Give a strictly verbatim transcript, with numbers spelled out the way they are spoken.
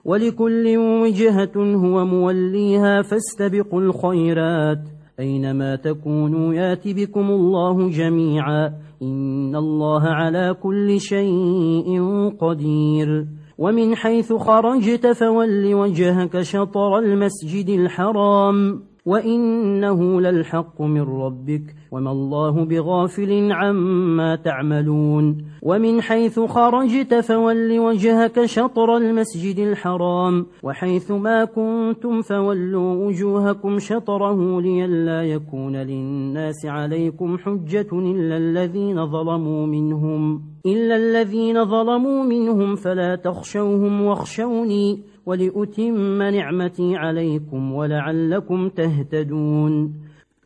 ولكل وجهة هو موليها فاستبقوا الخيرات أينما تكونوا يات بكم الله جميعا إن الله على كل شيء قدير ومن حيث خرجت فول وجهك شطر المسجد الحرام وإنه للحق من ربك وما الله بغافل عما تعملون ومن حيث خرجت فول وجهك شطر المسجد الحرام وحيث ما كنتم فولوا وجوهكم شطره لئلا يكون للناس عليكم حجة إلا الذين ظلموا منهم إلا الذين ظلموا منهم فلا تخشوهم واخشوني ولأتم نعمتي عليكم ولعلكم تهتدون